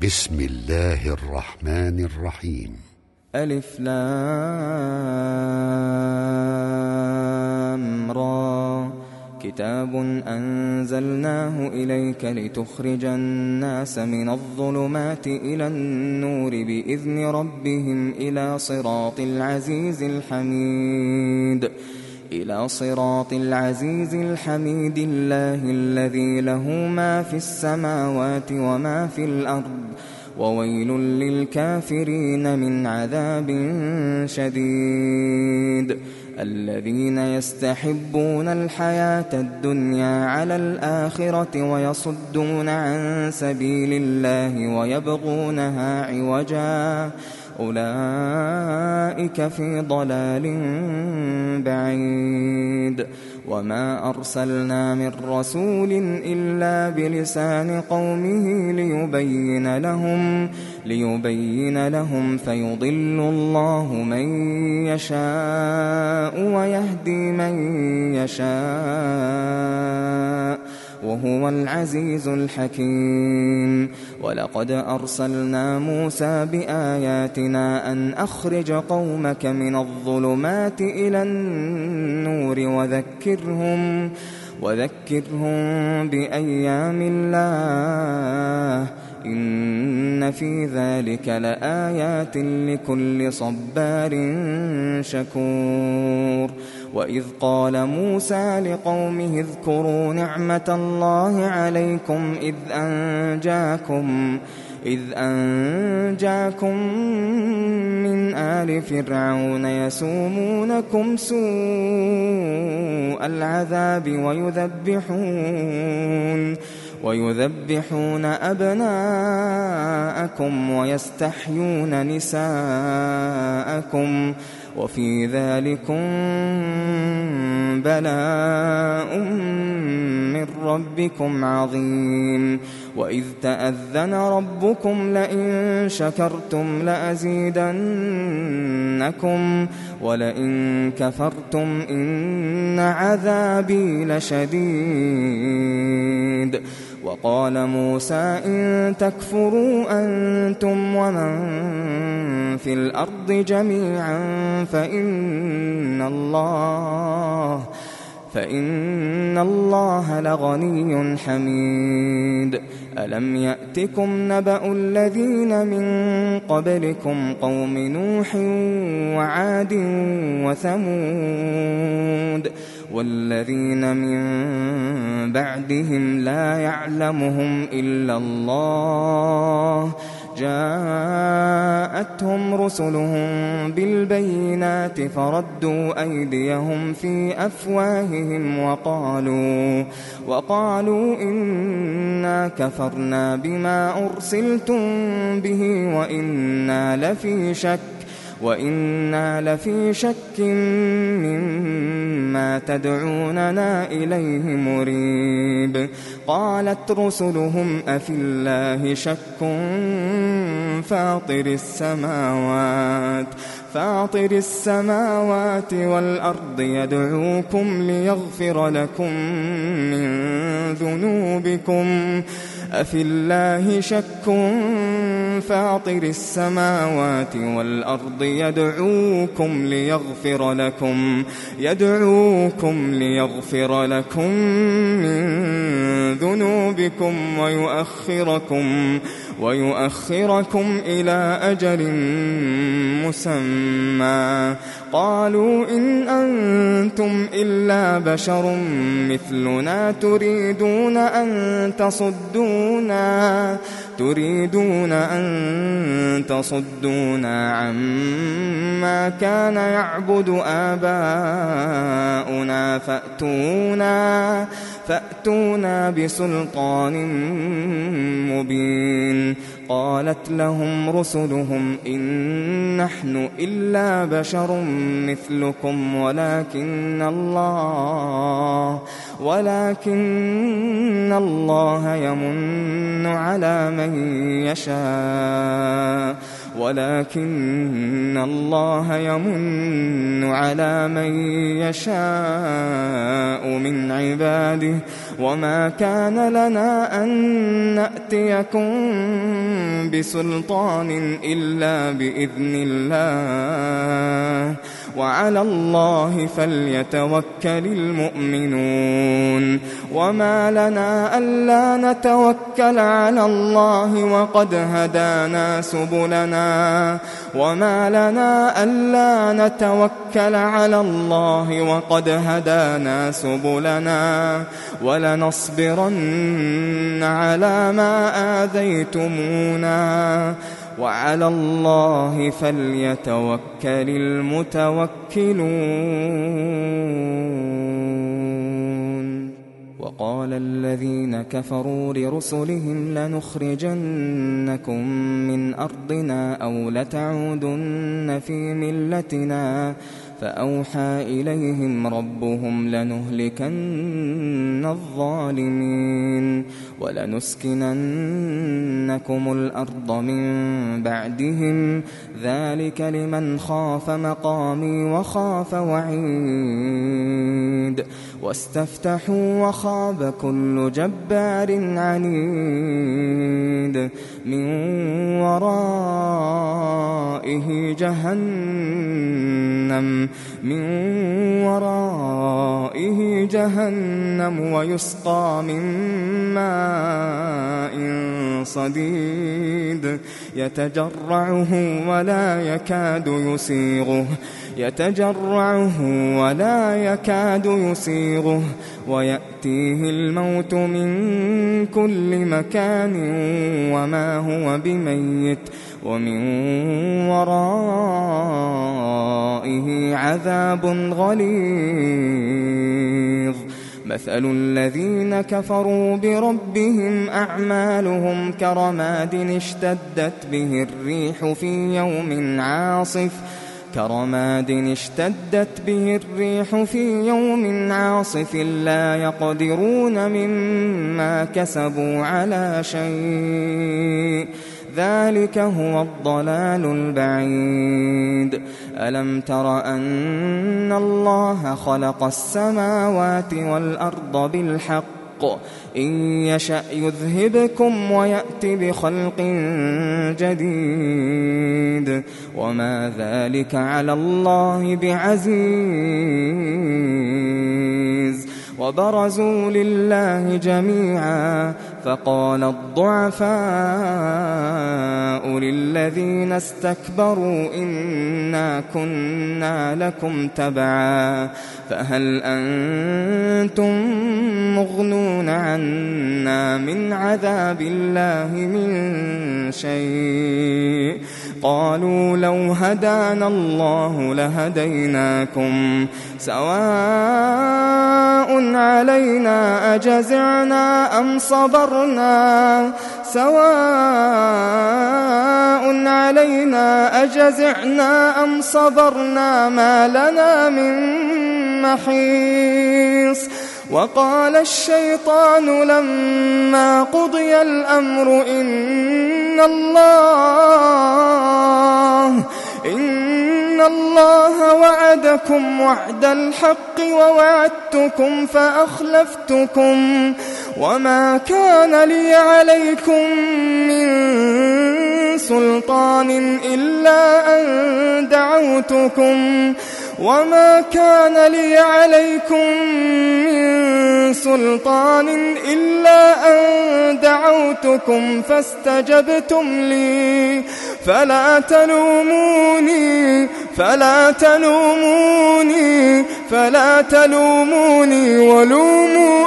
بسم الله الرحمن الرحيم. ألف لام را. كتاب أنزلناه إليك لتخرج الناس من الظلمات إلى النور بإذن ربهم إلى صراط العزيز الحميد الله الذي له ما في السماوات وما في الأرض وويل للكافرين من عذاب شديد. الذين يستحبون الحياة الدنيا على الآخرة ويصدون عن سبيل الله ويبغونها عوجا أولئك في ضلال بعيد. وما أرسلنا من رسول إلا بلسان قومه ليبين لهم فيضل الله من يشاء ويهدي من يشاء وهو العزيز الحكيم. ولقد أرسلنا موسى بآياتنا أن أخرج قومك من الظلمات إلى النور وذكرهم بأيام الله إن في ذلك لآيات لكل صبار شكور. وإذ قال موسى لقومه اذكروا نعمة الله عليكم إذ أنجاكم من آل فرعون يسومونكم سوء العذاب ويذبحون أبناءكم ويستحيون نساءكم وفي ذلكم بلاء من ربكم عظيم. وإذ تأذن ربكم لئن شكرتم لأزيدنكم ولئن كفرتم إن عذابي لشديد. وقال موسى إن تكفروا أنتم ومن في الأرض جميعا فإن الله لغني حميد. ألم يأتكم نبأ الذين من قبلكم قوم نوح وعاد وثمود والذين من بعدهم لا يعلمهم إلا الله جاءتهم رسلهم بالبينات فردوا أيديهم في أفواههم وقالوا إنا كفرنا بما أرسلتم به وإنا لفي شك مما تدعوننا إليه مريب. قالت رسلهم أفي الله شك فاطر السماوات والأرض يدعوكم ليغفر لكم من ذنوبكم أفي الله شك فاطر السماوات والأرض يدعوكم ليغفر لكم من ذنوبكم ويؤخركم إلى أجل مسمى. قالوا إن أنتم إلا بشر مثلنا تريدون أن تصدونا عما كان يعبد آباؤنا فأتونا بسلطان مبين. قالت لهم رسلهم إن نحن إلا بشر مثلكم ولكن الله يمن على من يشاء من عباده وما كان لنا أن نأتيكم بسلطان إلا بإذن الله وعلى الله فليتوكل المؤمنون وما لنا ألا نتوكل على الله وقد هدانا سبلنا ولنصبرن على ما آذيتمونا وعلى الله فليتوكل المتوكلون. وقال الذين كفروا لرسلهم لنخرجنكم من أرضنا أو لتعودن في ملتنا فأوحى إليهم ربهم لنهلكن الظالمين ولنسكننكم الأرض من بعدهم ذلك لمن خاف مقامي وخاف وعيد واستفتحوا وخاب كل جبار عنيد من ورائه جهنم ويسقى من ماء صديد يتجرعه ولا يكاد يسيغه ويأتيه الموت من كل مكان وما هو بميت ومن ورائه عذاب غليظ. مثل الذين كفروا بربهم أعمالهم كرماد اشتدت به الريح في يوم عاصف لا يقدرون مما كسبوا على شيء ذلك هو الضلال البعيد. ألم تر أن الله خلق السماوات والأرض بالحق إن يشأ يذهبكم ويأت بخلق جديد وما ذلك على الله بعزيز. وبرزوا لله جميعا فقال الضعفاء للذين استكبروا إنا كنا لكم تبعا فهل أنتم مغنون عنا من عذاب الله من شيء قالوا لو هدانا الله لهديناكم سواء علينا أجزعنا أم صبرنا ما لنا من محيص. وقال الشيطان لما قضي الأمر إن الله وعدكم وعد الحق ووعدتكم فأخلفتكم وما كان لي عليكم من سلطان إلا أن دعوتكم فاستجبتم لي فلا تلوموني ولوموا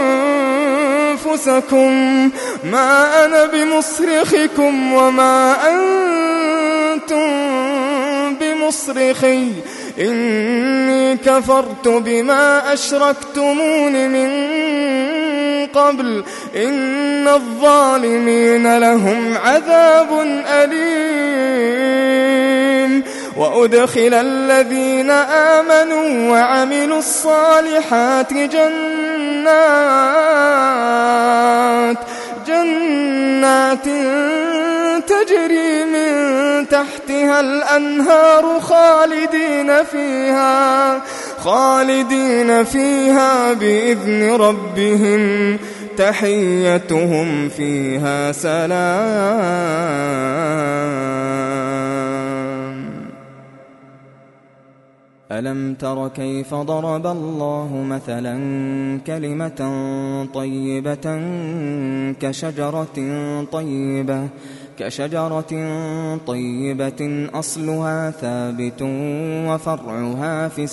أنفسكم ما أنا بمصرخكم وما أنتم بمصرخي إني كفرت بما أشركتمون من قبل إن الظالمين لهم عذاب أليم. وأدخل الذين آمنوا وعملوا الصالحات جنات تجري من تحتها الأنهار خالدين فيها بإذن ربهم تحيتهم فيها سلام. ألم تر كيف ضرب الله مثلا كلمة طيبة كشجرة طيبة أصلها ثابت وفرعها في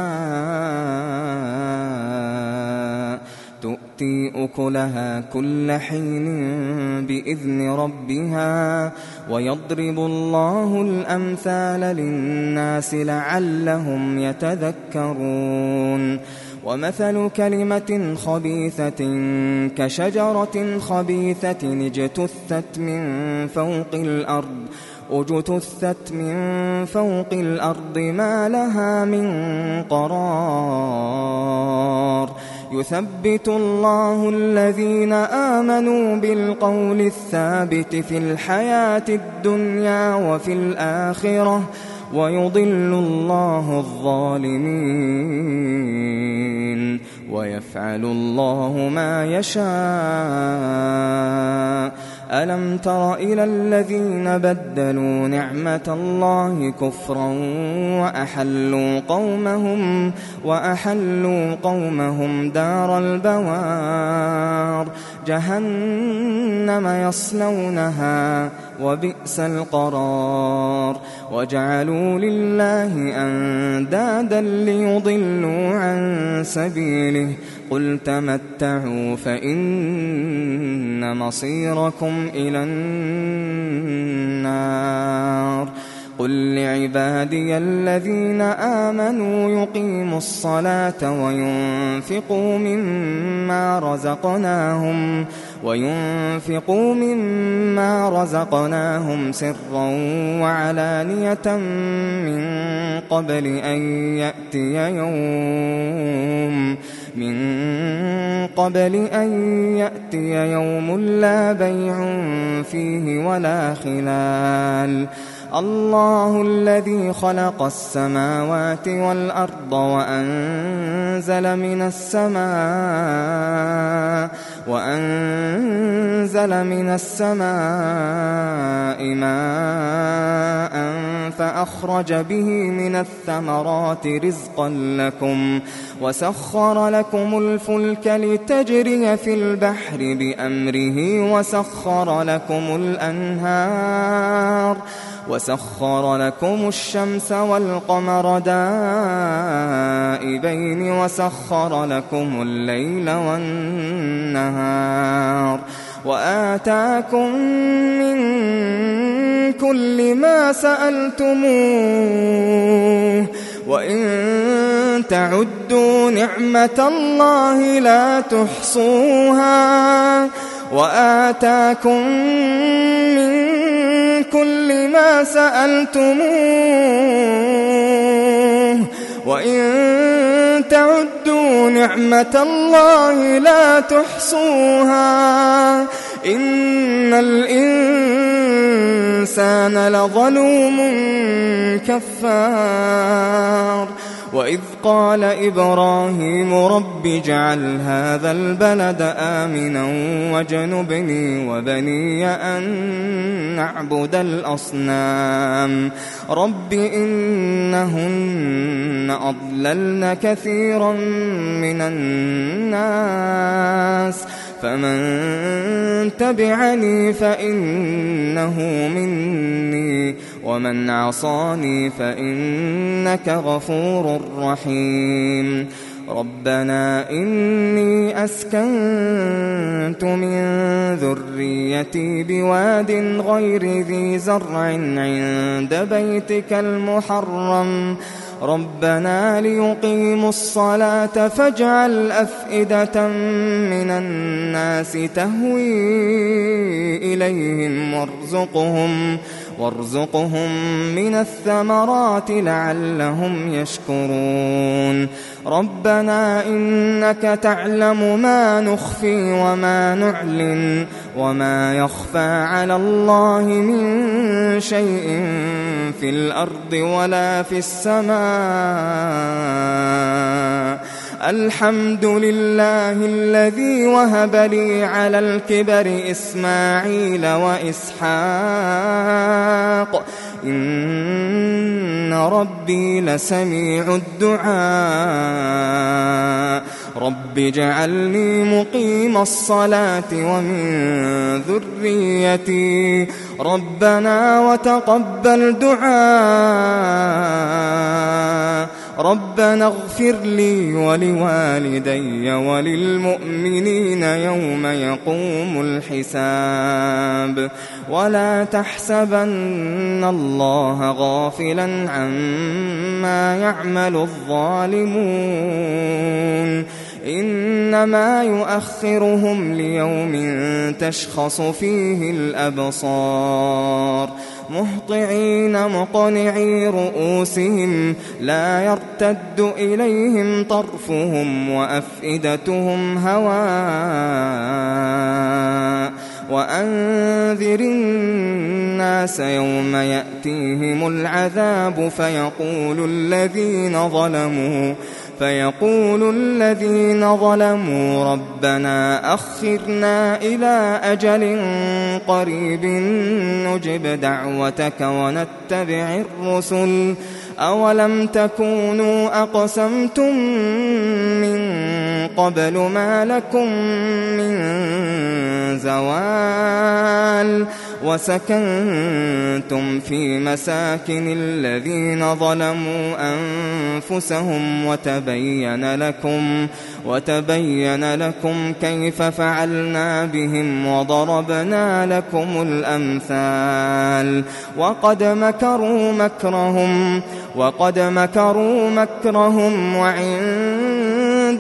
السماء تؤتي أكلها كل حين بإذن ربها ويضرب الله الأمثال للناس لعلهم يتذكرون ومثل كلمة خبيثة كشجرة خبيثة اجتثت من فوق الأرض ما لها من قرار يثبت الله الذين آمنوا بالقول الثابت في الحياة الدنيا وفي الآخرة ويضل الله الظالمين ويفعل الله ما يشاء ألم تر إلى الذين بدلوا نعمة الله كفرا وأحلوا قومهم دار البوار جهنم يصلونها وبئس القرار وجعلوا لله أندادا ليضلوا عن سبيله قل تمتعوا فإن مصيركم إلى النار قل لعبادي الذين آمنوا يقيموا الصلاة وينفقوا مما رزقناهم سرا وعلانية من قبل أن يأتي يوم لا بيع فيه ولا خلال الله الذي خلق السماوات والأرض وأنزل من السماء ماء فأخرج به من الثمرات رزقا لكم وسخر لكم الفلك لتجري في البحر بأمره وسخر لكم الشمس والقمر دائبين وسخر لكم الليل والنهار وآتاكم من كل ما سألتموه وإن تعدوا نعمة الله لا تحصوها وآتاكم من كل ما سألتموه وإن تعدوا نعمة الله لا تحصوها إن الإنسان لظلوم كفار وإذ قال إبراهيم رب اجعل هذا البلد آمنا واجنبني وبني أن نعبد الأصنام رب إنهن أضللن كثيرا من الناس فمن تبعني فإنه مني ومن عصاني فإنك غفور رحيم ربنا إني أسكنت من ذريتي بواد غير ذي زرع عند بيتك المحرم ربنا ليقيموا الصلاة فاجعل أفئدة من الناس تهوي إليهم وارزقهم من الثمرات لعلهم يشكرون ربنا إنك تعلم ما نخفي وما نعلن وما يخفى على الله من شيء في الأرض ولا في السماء الحمد لله الذي وهب لي على الكبر إسماعيل وإسحاق إن ربي لسميع الدعاء رب اجعلني مقيم الصلاة ومن ذريتي ربنا وتقبل دعاء ربنا اغفر لي ولوالدي وللمؤمنين يوم يقوم الحساب ولا تحسبن الله غافلا عما يعمل الظالمون إنما يؤخرهم ليوم تشخص فيه الأبصار مهطعين مقنعي رؤوسهم لا يرتد إليهم طرفهم وأفئدتهم وأنذر الناس يوم يأتيهم العذاب فيقول الذين ظلموا ربنا أخرنا إلى أجل قريب نجب دعوتك ونتبع الرسل أولم تكونوا أقسمتم من قبل ما لكم من زوال وسكنتم في مساكن الذين ظلموا أنفسهم وتبين لكم كيف فعلنا بهم وضربنا لكم الأمثال وقد مكروا مكرهم وعند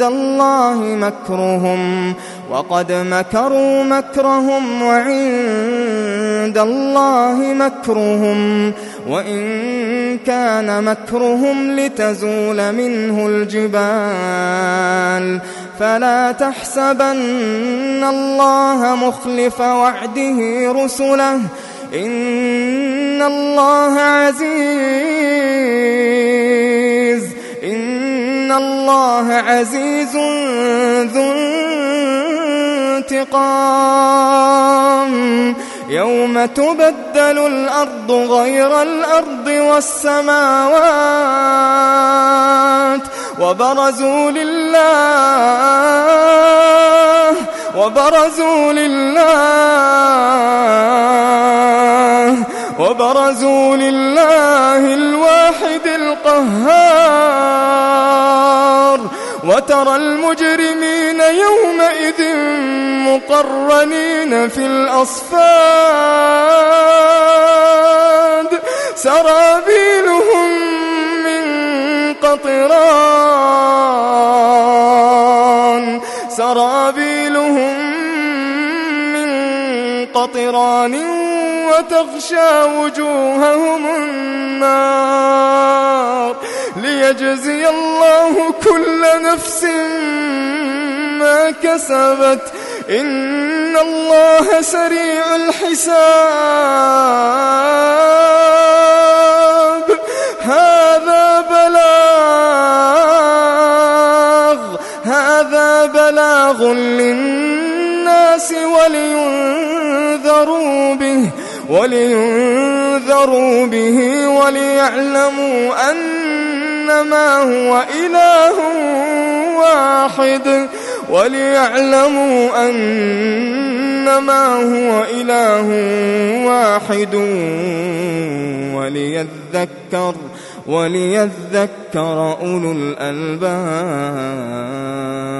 الله مكرهم وإن كان مكرهم لتزول منه الجبال فلا تحسبن الله مخلف وعده رسله إن الله عزيز ذو انتقام يوم تبدل الأرض غير الأرض والسماوات وبرزوا لله الواحد القهار وترى المجرمين يومئذ مقرنين في الأصفاد سرابيلهم من قطران وتغشى وجوههم النار ليجزي الله كل نفس ما كسبت إن الله سريع الحساب هذا بلاغ للناس ولينذروا به وليعلموا أنما هو إله واحد وليذكر أولو الألباب.